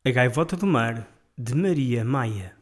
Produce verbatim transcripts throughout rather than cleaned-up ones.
A Gaivota do Mar, de Maria Maia.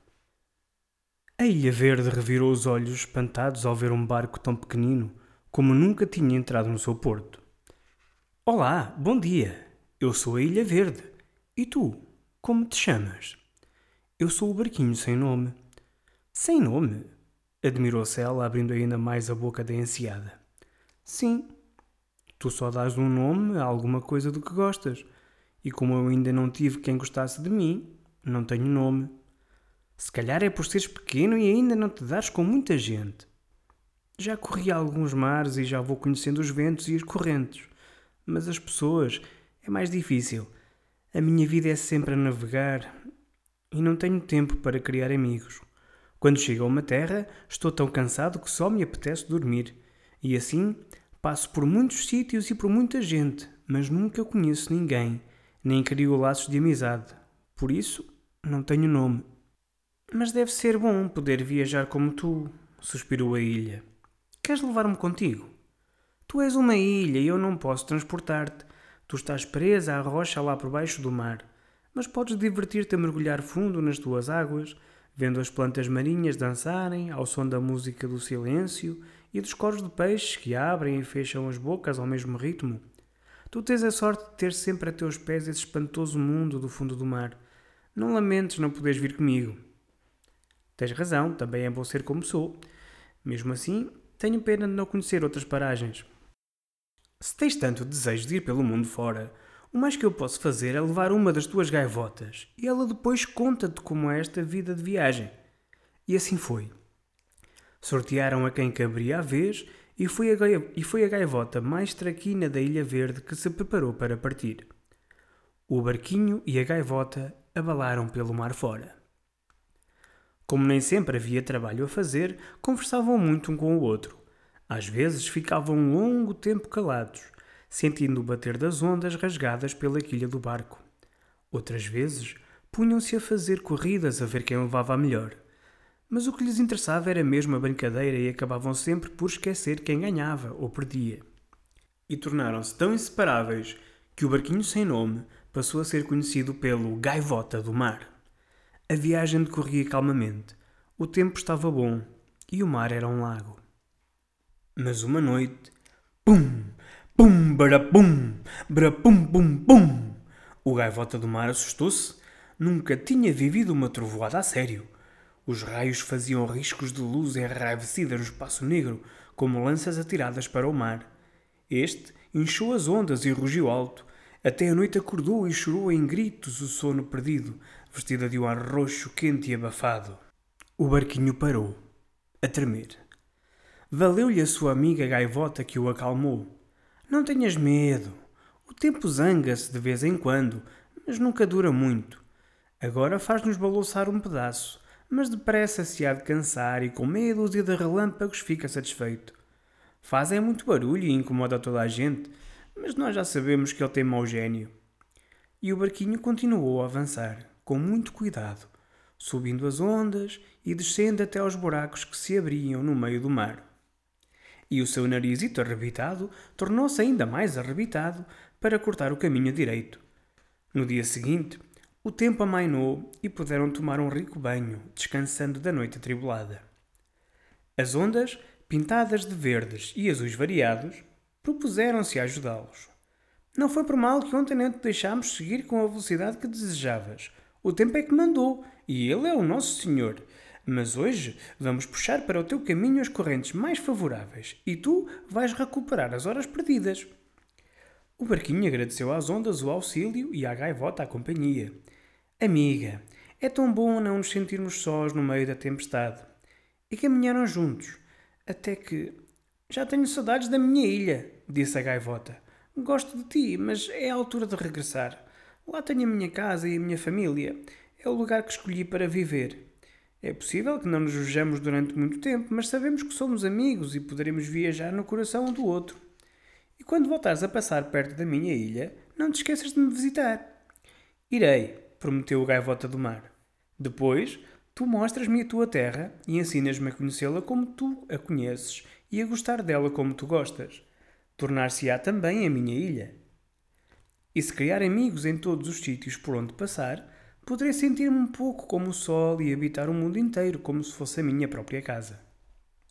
A Ilha Verde revirou os olhos espantados ao ver um barco tão pequenino como nunca tinha entrado no seu porto. Olá, bom dia. Eu sou a Ilha Verde. E tu, como te chamas? Eu sou o barquinho sem nome. Sem nome? Admirou-se ela, abrindo ainda mais a boca da enseada. Sim. Tu só dás um nome a alguma coisa do que gostas. E como eu ainda não tive quem gostasse de mim, não tenho nome. Se calhar é por seres pequeno e ainda não te dares com muita gente. Já corri alguns mares e já vou conhecendo os ventos e as correntes. Mas as pessoas é mais difícil. A minha vida é sempre a navegar e não tenho tempo para criar amigos. Quando chego a uma terra, estou tão cansado que só me apetece dormir. E assim, passo por muitos sítios e por muita gente, mas nunca conheço ninguém, nem crio laços de amizade. Por isso, não tenho nome. Mas deve ser bom poder viajar como tu, suspirou a ilha. Queres levar-me contigo? Tu és uma ilha e eu não posso transportar-te. Tu estás presa à rocha lá por baixo do mar. Mas podes divertir-te a mergulhar fundo nas tuas águas, vendo as plantas marinhas dançarem ao som da música do silêncio e dos coros de peixes que abrem e fecham as bocas ao mesmo ritmo. Tu tens a sorte de ter sempre a teus pés esse espantoso mundo do fundo do mar. Não lamentes não poderes vir comigo. Tens razão, também é bom ser como sou. Mesmo assim, tenho pena de não conhecer outras paragens. Se tens tanto desejo de ir pelo mundo fora, o mais que eu posso fazer é levar uma das tuas gaivotas e ela depois conta-te como é esta vida de viagem. E assim foi. Sortearam a quem caberia a vez e foi a, gai- e foi a gaivota mais traquina da Ilha Verde que se preparou para partir. O barquinho e a gaivota abalaram pelo mar fora. Como nem sempre havia trabalho a fazer, conversavam muito um com o outro. Às vezes ficavam um longo tempo calados, sentindo o bater das ondas rasgadas pela quilha do barco. Outras vezes punham-se a fazer corridas a ver quem levava a melhor. Mas o que lhes interessava era mesmo a brincadeira e acabavam sempre por esquecer quem ganhava ou perdia. E tornaram-se tão inseparáveis que o barquinho sem nome passou a ser conhecido pelo Gaivota do Mar. A viagem decorria calmamente, o tempo estava bom e o mar era um lago. Mas uma noite, pum, pum, barapum, barapum, pum, pum, o Gaivota do Mar assustou-se. Nunca tinha vivido uma trovoada a sério. Os raios faziam riscos de luz enraivecida no espaço negro, como lanças atiradas para o mar. Este inchou as ondas e rugiu alto. Até a noite acordou e chorou em gritos o sono perdido, vestida de um ar roxo, quente e abafado. O barquinho parou, a tremer. Valeu-lhe a sua amiga gaivota que o acalmou. Não tenhas medo. O tempo zanga-se de vez em quando, mas nunca dura muito. Agora faz-nos balouçar um pedaço, mas depressa se há de cansar e com meia dúzia de relâmpagos fica satisfeito. Fazem muito barulho e incomoda toda a gente, mas nós já sabemos que ele tem mau gênio. E o barquinho continuou a avançar, com muito cuidado, subindo as ondas e descendo até aos buracos que se abriam no meio do mar. E o seu narizito arrebitado tornou-se ainda mais arrebitado para cortar o caminho direito. No dia seguinte, o tempo amainou e puderam tomar um rico banho, descansando da noite atribulada. As ondas, pintadas de verdes e azuis variados, propuseram-se a ajudá-los. Não foi por mal que ontem não te deixámos seguir com a velocidade que desejavas. O tempo é que mandou, e ele é o nosso Senhor. Mas hoje vamos puxar para o teu caminho as correntes mais favoráveis, e tu vais recuperar as horas perdidas. O barquinho agradeceu às ondas o auxílio e à gaivota a companhia. Amiga, é tão bom não nos sentirmos sós no meio da tempestade. E caminharam juntos, até que... Já tenho saudades da minha ilha, disse a gaivota. Gosto de ti, mas é a altura de regressar. Lá tenho a minha casa e a minha família. É o lugar que escolhi para viver. É possível que não nos vejamos durante muito tempo, mas sabemos que somos amigos e poderemos viajar no coração um do outro. E quando voltares a passar perto da minha ilha, não te esqueças de me visitar. Irei, prometeu o Gaivota do Mar. Depois, tu mostras-me a tua terra e ensinas-me a conhecê-la como tu a conheces e a gostar dela como tu gostas. Tornar-se-á também a minha ilha. E se criar amigos em todos os sítios por onde passar, Poderei sentir-me um pouco como o sol e habitar o mundo inteiro como se fosse a minha própria casa.